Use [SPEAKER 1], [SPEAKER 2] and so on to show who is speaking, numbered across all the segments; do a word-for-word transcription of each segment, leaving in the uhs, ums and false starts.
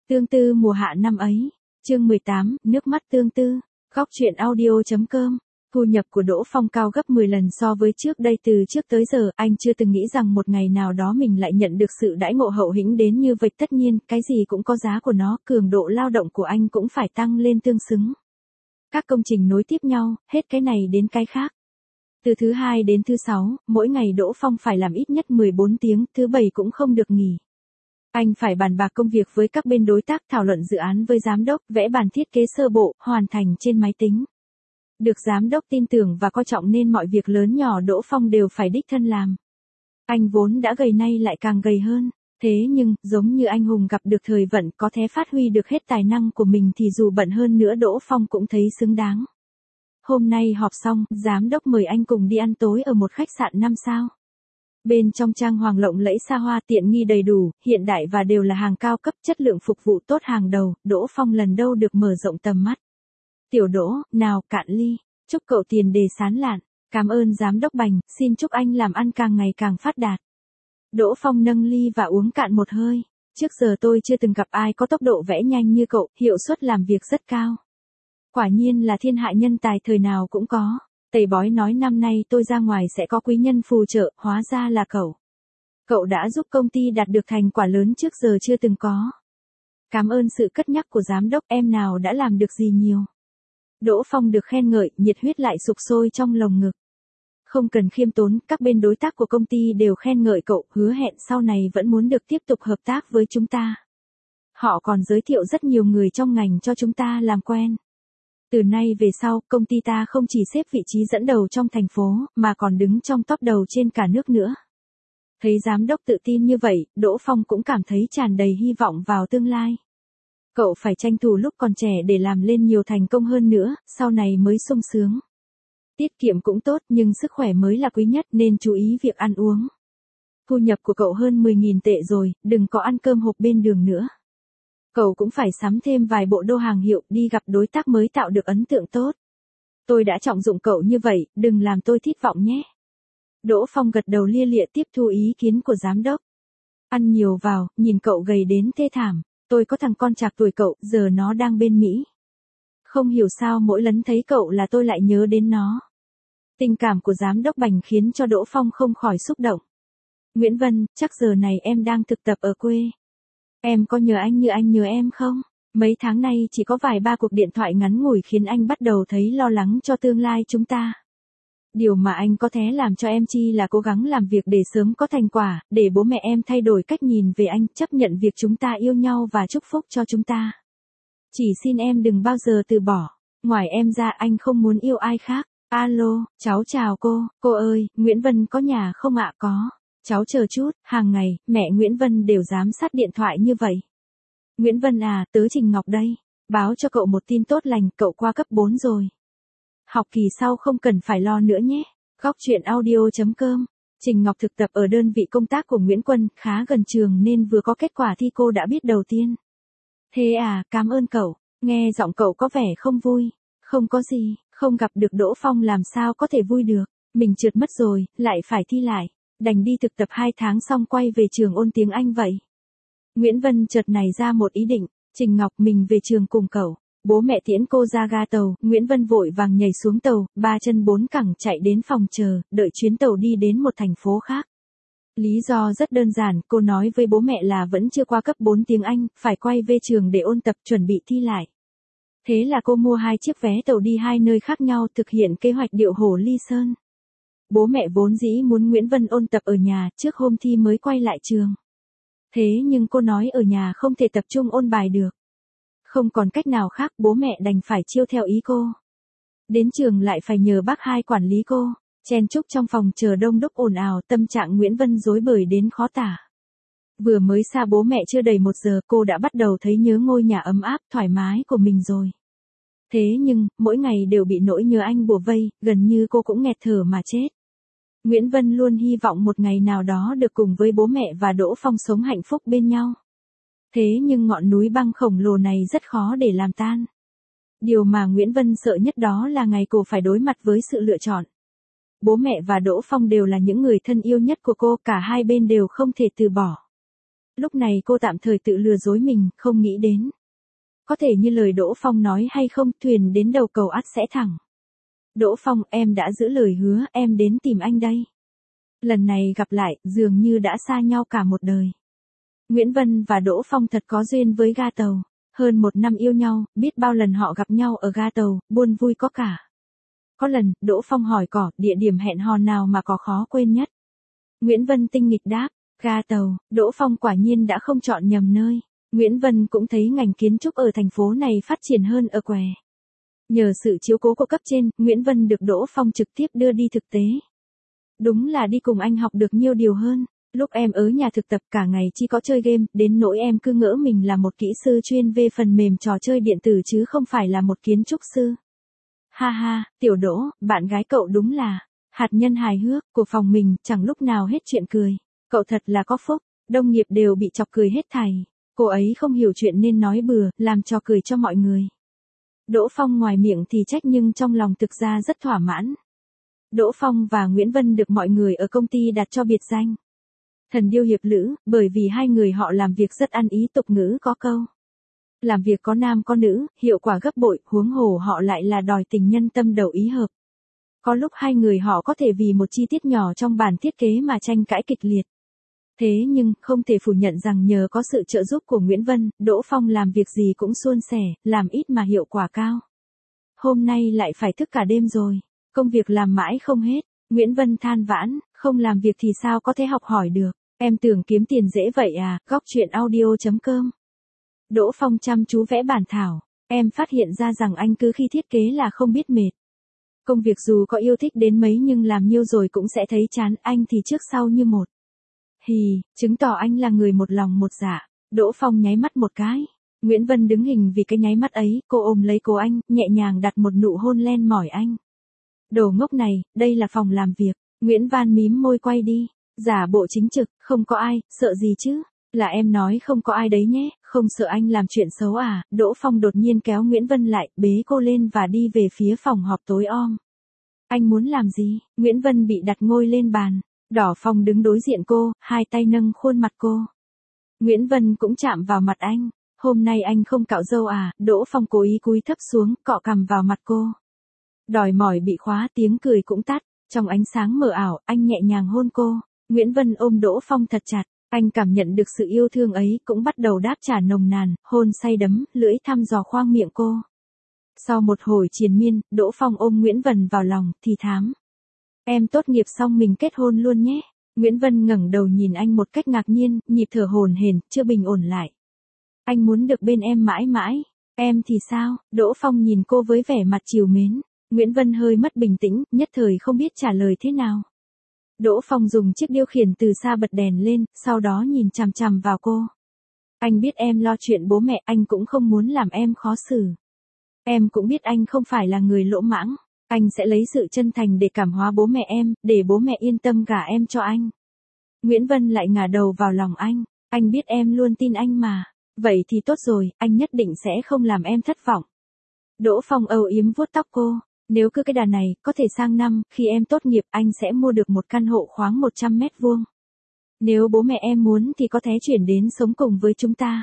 [SPEAKER 1] Tương tư mùa hạ năm ấy, chương mười tám, nước mắt tương tư, góc truyện audio.com. Thu nhập của Đỗ Phong cao gấp mười lần so với trước đây, từ trước tới giờ, anh chưa từng nghĩ rằng một ngày nào đó mình lại nhận được sự đãi ngộ hậu hĩnh đến như vậy. Tất nhiên, cái gì cũng có giá của nó, cường độ lao động của anh cũng phải tăng lên tương xứng. Các công trình nối tiếp nhau, hết cái này đến cái khác. Từ thứ hai đến thứ sáu, mỗi ngày Đỗ Phong phải làm ít nhất mười bốn tiếng, thứ bảy cũng không được nghỉ. Anh phải bàn bạc công việc với các bên đối tác, thảo luận dự án với giám đốc, vẽ bản thiết kế sơ bộ, hoàn thành trên máy tính. Được giám đốc tin tưởng và coi trọng nên mọi việc lớn nhỏ Đỗ Phong đều phải đích thân làm. Anh vốn đã gầy nay lại càng gầy hơn. Thế nhưng, giống như anh hùng gặp được thời vận, có thể phát huy được hết tài năng của mình thì dù bận hơn nữa Đỗ Phong cũng thấy xứng đáng. Hôm nay họp xong, giám đốc mời anh cùng đi ăn tối ở một khách sạn năm sao. Bên trong trang hoàng lộng lẫy xa hoa, tiện nghi đầy đủ, hiện đại và đều là hàng cao cấp, chất lượng phục vụ tốt hàng đầu. Đỗ Phong lần đầu được mở rộng tầm mắt. Tiểu Đỗ, nào cạn ly, chúc cậu tiền đề sán lạn, cảm ơn giám đốc Bành, xin chúc anh làm ăn càng ngày càng phát đạt. Đỗ Phong nâng ly và uống cạn một hơi, trước giờ tôi chưa từng gặp ai có tốc độ vẽ nhanh như cậu, hiệu suất làm việc rất cao. Quả nhiên là thiên hạ nhân tài thời nào cũng có. Tẩy bói nói năm nay tôi ra ngoài sẽ có quý nhân phù trợ, hóa ra là cậu. Cậu đã giúp công ty đạt được thành quả lớn trước giờ chưa từng có. Cảm ơn sự cất nhắc của giám đốc, em nào đã làm được gì nhiều. Đỗ Phong được khen ngợi, nhiệt huyết lại sục sôi trong lồng ngực. Không cần khiêm tốn, các bên đối tác của công ty đều khen ngợi cậu, hứa hẹn sau này vẫn muốn được tiếp tục hợp tác với chúng ta. Họ còn giới thiệu rất nhiều người trong ngành cho chúng ta làm quen. Từ nay về sau, công ty ta không chỉ xếp vị trí dẫn đầu trong thành phố, mà còn đứng trong top đầu trên cả nước nữa. Thấy giám đốc tự tin như vậy, Đỗ Phong cũng cảm thấy tràn đầy hy vọng vào tương lai. Cậu phải tranh thủ lúc còn trẻ để làm lên nhiều thành công hơn nữa, sau này mới sung sướng. Tiết kiệm cũng tốt, nhưng sức khỏe mới là quý nhất nên chú ý việc ăn uống. Thu nhập của cậu hơn mười nghìn tệ rồi, đừng có ăn cơm hộp bên đường nữa. Cậu cũng phải sắm thêm vài bộ đô hàng hiệu, đi gặp đối tác mới tạo được ấn tượng tốt. Tôi đã trọng dụng cậu như vậy, đừng làm tôi thất vọng nhé. Đỗ Phong gật đầu lia lịa tiếp thu ý kiến của giám đốc. Ăn nhiều vào, nhìn cậu gầy đến thê thảm. Tôi có thằng con trạc tuổi cậu, giờ nó đang bên Mỹ. Không hiểu sao mỗi lần thấy cậu là tôi lại nhớ đến nó. Tình cảm của giám đốc Bành khiến cho Đỗ Phong không khỏi xúc động. Nguyễn Vân, chắc giờ này em đang thực tập ở quê. Em có nhớ anh như anh nhớ em không? Mấy tháng nay chỉ có vài ba cuộc điện thoại ngắn ngủi khiến anh bắt đầu thấy lo lắng cho tương lai chúng ta. Điều mà anh có thể làm cho em chi là cố gắng làm việc để sớm có thành quả, để bố mẹ em thay đổi cách nhìn về anh, chấp nhận việc chúng ta yêu nhau và chúc phúc cho chúng ta. Chỉ xin em đừng bao giờ từ bỏ. Ngoài em ra anh không muốn yêu ai khác. Alo, cháu chào cô. Cô ơi, Nguyễn Vân có nhà không ạ? Có. Cháu chờ chút, hàng ngày, mẹ Nguyễn Vân đều giám sát điện thoại như vậy. Nguyễn Vân à, tớ Trình Ngọc đây. Báo cho cậu một tin tốt lành, cậu qua cấp bốn rồi. Học kỳ sau không cần phải lo nữa nhé. Góc truyện audio.com. Trình Ngọc thực tập ở đơn vị công tác của Nguyễn Quân, khá gần trường nên vừa có kết quả thi cô đã biết đầu tiên. Thế à, cảm ơn cậu. Nghe giọng cậu có vẻ không vui. Không có gì, không gặp được Đỗ Phong làm sao có thể vui được. Mình trượt mất rồi, lại phải thi lại. Đành đi thực tập hai tháng xong quay về trường ôn tiếng Anh vậy. Nguyễn Vân chợt nảy ra một ý định. Trình Ngọc, mình về trường cùng cậu. Bố mẹ tiễn cô ra ga tàu, Nguyễn Vân vội vàng nhảy xuống tàu, ba chân bốn cẳng chạy đến phòng chờ, đợi chuyến tàu đi đến một thành phố khác. Lý do rất đơn giản, cô nói với bố mẹ là vẫn chưa qua cấp bốn tiếng Anh, phải quay về trường để ôn tập chuẩn bị thi lại. Thế là cô mua hai chiếc vé tàu đi hai nơi khác nhau, thực hiện kế hoạch điệu hổ ly sơn. Bố mẹ vốn dĩ muốn Nguyễn Vân ôn tập ở nhà, trước hôm thi mới quay lại trường. Thế nhưng cô nói ở nhà không thể tập trung ôn bài được. Không còn cách nào khác, bố mẹ đành phải chiêu theo ý cô. Đến trường lại phải nhờ bác hai quản lý cô. Chen chúc trong phòng chờ đông đúc ồn ào, tâm trạng Nguyễn Vân rối bời đến khó tả. Vừa mới xa bố mẹ chưa đầy một giờ, cô đã bắt đầu thấy nhớ ngôi nhà ấm áp, thoải mái của mình rồi. Thế nhưng, mỗi ngày đều bị nỗi nhớ anh bủa vây, gần như cô cũng nghẹt thở mà chết. Nguyễn Vân luôn hy vọng một ngày nào đó được cùng với bố mẹ và Đỗ Phong sống hạnh phúc bên nhau. Thế nhưng ngọn núi băng khổng lồ này rất khó để làm tan. Điều mà Nguyễn Vân sợ nhất đó là ngày cô phải đối mặt với sự lựa chọn. Bố mẹ và Đỗ Phong đều là những người thân yêu nhất của cô, cả hai bên đều không thể từ bỏ. Lúc này cô tạm thời tự lừa dối mình, không nghĩ đến. Có thể như lời Đỗ Phong nói hay không, thuyền đến đầu cầu ắt sẽ thẳng. Đỗ Phong, em đã giữ lời hứa, em đến tìm anh đây. Lần này gặp lại, dường như đã xa nhau cả một đời. Nguyễn Vân và Đỗ Phong thật có duyên với ga tàu. Hơn một năm yêu nhau, biết bao lần họ gặp nhau ở ga tàu, buồn vui có cả. Có lần, Đỗ Phong hỏi cỏ, địa điểm hẹn hò nào mà có khó quên nhất. Nguyễn Vân tinh nghịch đáp, ga tàu. Đỗ Phong quả nhiên đã không chọn nhầm nơi. Nguyễn Vân cũng thấy ngành kiến trúc ở thành phố này phát triển hơn ở Què. Nhờ sự chiếu cố của cấp trên, Nguyễn Vân được Đỗ Phong trực tiếp đưa đi thực tế. Đúng là đi cùng anh học được nhiều điều hơn. Lúc em ở nhà thực tập cả ngày chỉ có chơi game, đến nỗi em cứ ngỡ mình là một kỹ sư chuyên về phần mềm trò chơi điện tử chứ không phải là một kiến trúc sư. Ha ha, Tiểu Đỗ, bạn gái cậu đúng là hạt nhân hài hước của phòng mình, chẳng lúc nào hết chuyện cười. Cậu thật là có phúc, đồng nghiệp đều bị chọc cười hết thảy. Cô ấy không hiểu chuyện nên nói bừa, làm trò cười cho mọi người. Đỗ Phong ngoài miệng thì trách nhưng trong lòng thực ra rất thỏa mãn. Đỗ Phong và Nguyễn Vân được mọi người ở công ty đặt cho biệt danh thần điêu hiệp lữ, bởi vì hai người họ làm việc rất ăn ý, tục ngữ có câu. Làm việc có nam có nữ, hiệu quả gấp bội, huống hồ họ lại là đòi tình nhân tâm đầu ý hợp. Có lúc hai người họ có thể vì một chi tiết nhỏ trong bản thiết kế mà tranh cãi kịch liệt. Thế nhưng, không thể phủ nhận rằng nhờ có sự trợ giúp của Nguyễn Vân, Đỗ Phong làm việc gì cũng suôn sẻ, làm ít mà hiệu quả cao. Hôm nay lại phải thức cả đêm rồi, công việc làm mãi không hết. Nguyễn Vân than vãn, không làm việc thì sao có thể học hỏi được. Em tưởng kiếm tiền dễ vậy à, góc chuyện audio chấm com. Đỗ Phong chăm chú vẽ bản thảo, em phát hiện ra rằng anh cứ khi thiết kế là không biết mệt. Công việc dù có yêu thích đến mấy nhưng làm nhiều rồi cũng sẽ thấy chán, anh thì trước sau như một. Hì, chứng tỏ anh là người một lòng một dạ. Đỗ Phong nháy mắt một cái. Nguyễn Vân đứng hình vì cái nháy mắt ấy, cô ôm lấy cô anh, nhẹ nhàng đặt một nụ hôn len mỏi anh. Đồ ngốc này, đây là phòng làm việc. Nguyễn Van mím môi quay đi. Giả bộ chính trực, không có ai, sợ gì chứ? Là em nói không có ai đấy nhé, không sợ anh làm chuyện xấu à? Đỗ Phong đột nhiên kéo Nguyễn Vân lại, bế cô lên và đi về phía phòng họp tối om. Anh muốn làm gì? Nguyễn Vân bị đặt ngồi lên bàn. Đỏ Phong đứng đối diện cô, hai tay nâng khuôn mặt cô. Nguyễn Vân cũng chạm vào mặt anh. Hôm nay anh không cạo râu à? Đỗ Phong cố ý cúi thấp xuống, cọ cằm vào mặt cô. Đòi mỏi bị khóa, tiếng cười cũng tắt. Trong ánh sáng mờ ảo, anh nhẹ nhàng hôn cô. Nguyễn Vân ôm Đỗ Phong thật chặt. Anh cảm nhận được sự yêu thương ấy, cũng bắt đầu đáp trả nồng nàn, hôn say đắm, lưỡi thăm dò khoang miệng cô. Sau một hồi triền miên, Đỗ Phong ôm Nguyễn Vân vào lòng, thì thám. Em tốt nghiệp xong mình kết hôn luôn nhé. Nguyễn Vân ngẩng đầu nhìn anh một cách ngạc nhiên, nhịp thở hổn hển, chưa bình ổn lại. Anh muốn được bên em mãi mãi. Em thì sao? Đỗ Phong nhìn cô với vẻ mặt trìu mến. Nguyễn Vân hơi mất bình tĩnh, nhất thời không biết trả lời thế nào. Đỗ Phong dùng chiếc điều khiển từ xa bật đèn lên, sau đó nhìn chằm chằm vào cô. Anh biết em lo chuyện bố mẹ, anh cũng không muốn làm em khó xử. Em cũng biết anh không phải là người lỗ mãng. Anh sẽ lấy sự chân thành để cảm hóa bố mẹ em, để bố mẹ yên tâm gả em cho anh. Nguyễn Vân lại ngả đầu vào lòng anh. Anh biết em luôn tin anh mà. Vậy thì tốt rồi, anh nhất định sẽ không làm em thất vọng. Đỗ Phong âu yếm vuốt tóc cô. Nếu cứ cái đà này, có thể sang năm, khi em tốt nghiệp, anh sẽ mua được một căn hộ khoáng một trăm mét vuông. Nếu bố mẹ em muốn thì có thể chuyển đến sống cùng với chúng ta.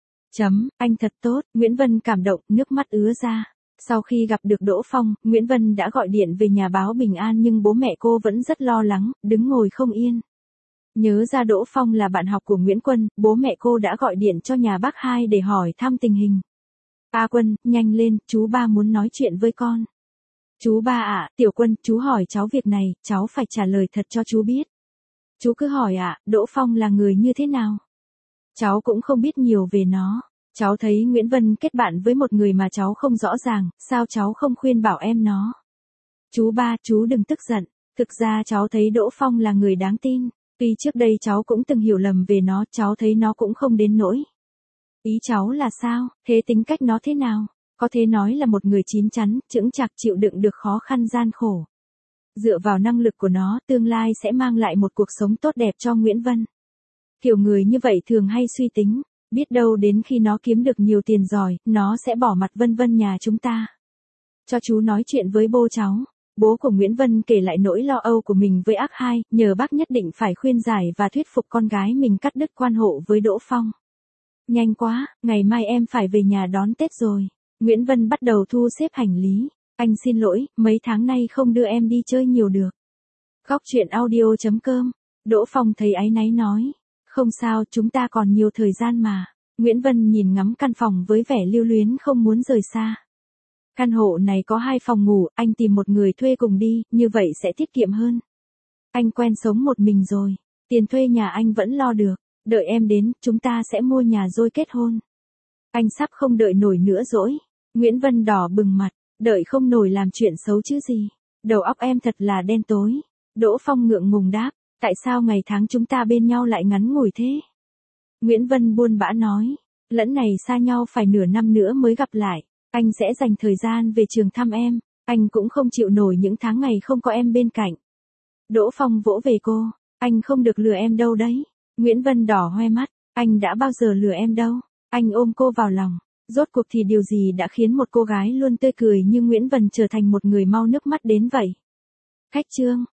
[SPEAKER 1] Chấm, anh thật tốt. Nguyễn Vân cảm động, nước mắt ứa ra. Sau khi gặp được Đỗ Phong, Nguyễn Vân đã gọi điện về nhà báo bình an nhưng bố mẹ cô vẫn rất lo lắng, đứng ngồi không yên. Nhớ ra Đỗ Phong là bạn học của Nguyễn Quân, bố mẹ cô đã gọi điện cho nhà bác hai để hỏi thăm tình hình. A Quân, nhanh lên, chú ba muốn nói chuyện với con. Chú ba ạ, Tiểu Quân, chú hỏi cháu việc này, cháu phải trả lời thật cho chú biết. Chú cứ hỏi ạ, Đỗ Phong là người như thế nào? Cháu cũng không biết nhiều về nó. Cháu thấy Nguyễn Vân kết bạn với một người mà cháu không rõ ràng, sao cháu không khuyên bảo em nó? Chú ba, chú đừng tức giận. Thực ra cháu thấy Đỗ Phong là người đáng tin. Tuy trước đây cháu cũng từng hiểu lầm về nó, cháu thấy nó cũng không đến nỗi. Ý cháu là sao? Thế tính cách nó thế nào? Có thể nói là một người chín chắn, chững chạc chịu đựng được khó khăn gian khổ. Dựa vào năng lực của nó, tương lai sẽ mang lại một cuộc sống tốt đẹp cho Nguyễn Vân. Kiểu người như vậy thường hay suy tính, biết đâu đến khi nó kiếm được nhiều tiền giỏi, nó sẽ bỏ mặt Vân Vân nhà chúng ta. Cho chú nói chuyện với bố cháu. Bố của Nguyễn Vân kể lại nỗi lo âu của mình với ác hai, nhờ bác nhất định phải khuyên giải và thuyết phục con gái mình cắt đứt quan hộ với Đỗ Phong. Nhanh quá, ngày mai em phải về nhà đón Tết rồi. Nguyễn Vân bắt đầu thu xếp hành lý. Anh xin lỗi, mấy tháng nay không đưa em đi chơi nhiều được. Góc truyện audio chấm com. Đỗ Phong thấy áy náy nói. Không sao, chúng ta còn nhiều thời gian mà. Nguyễn Vân nhìn ngắm căn phòng với vẻ lưu luyến không muốn rời xa. Căn hộ này có hai phòng ngủ, anh tìm một người thuê cùng đi, như vậy sẽ tiết kiệm hơn. Anh quen sống một mình rồi, tiền thuê nhà anh vẫn lo được, đợi em đến, chúng ta sẽ mua nhà rồi kết hôn. Anh sắp không đợi nổi nữa rồi. Nguyễn Vân đỏ bừng mặt, đợi không nổi làm chuyện xấu chứ gì. Đầu óc em thật là đen tối. Đỗ Phong ngượng ngùng đáp, tại sao ngày tháng chúng ta bên nhau lại ngắn ngủi thế? Nguyễn Vân buồn bã nói, lẫn này xa nhau phải nửa năm nữa mới gặp lại. Anh sẽ dành thời gian về trường thăm em, anh cũng không chịu nổi những tháng ngày không có em bên cạnh. Đỗ Phong vỗ về cô, anh không được lừa em đâu đấy. Nguyễn Vân đỏ hoe mắt, anh đã bao giờ lừa em đâu. Anh ôm cô vào lòng, rốt cuộc thì điều gì đã khiến một cô gái luôn tươi cười như Nguyễn Vân trở thành một người mau nước mắt đến vậy? Khách trương.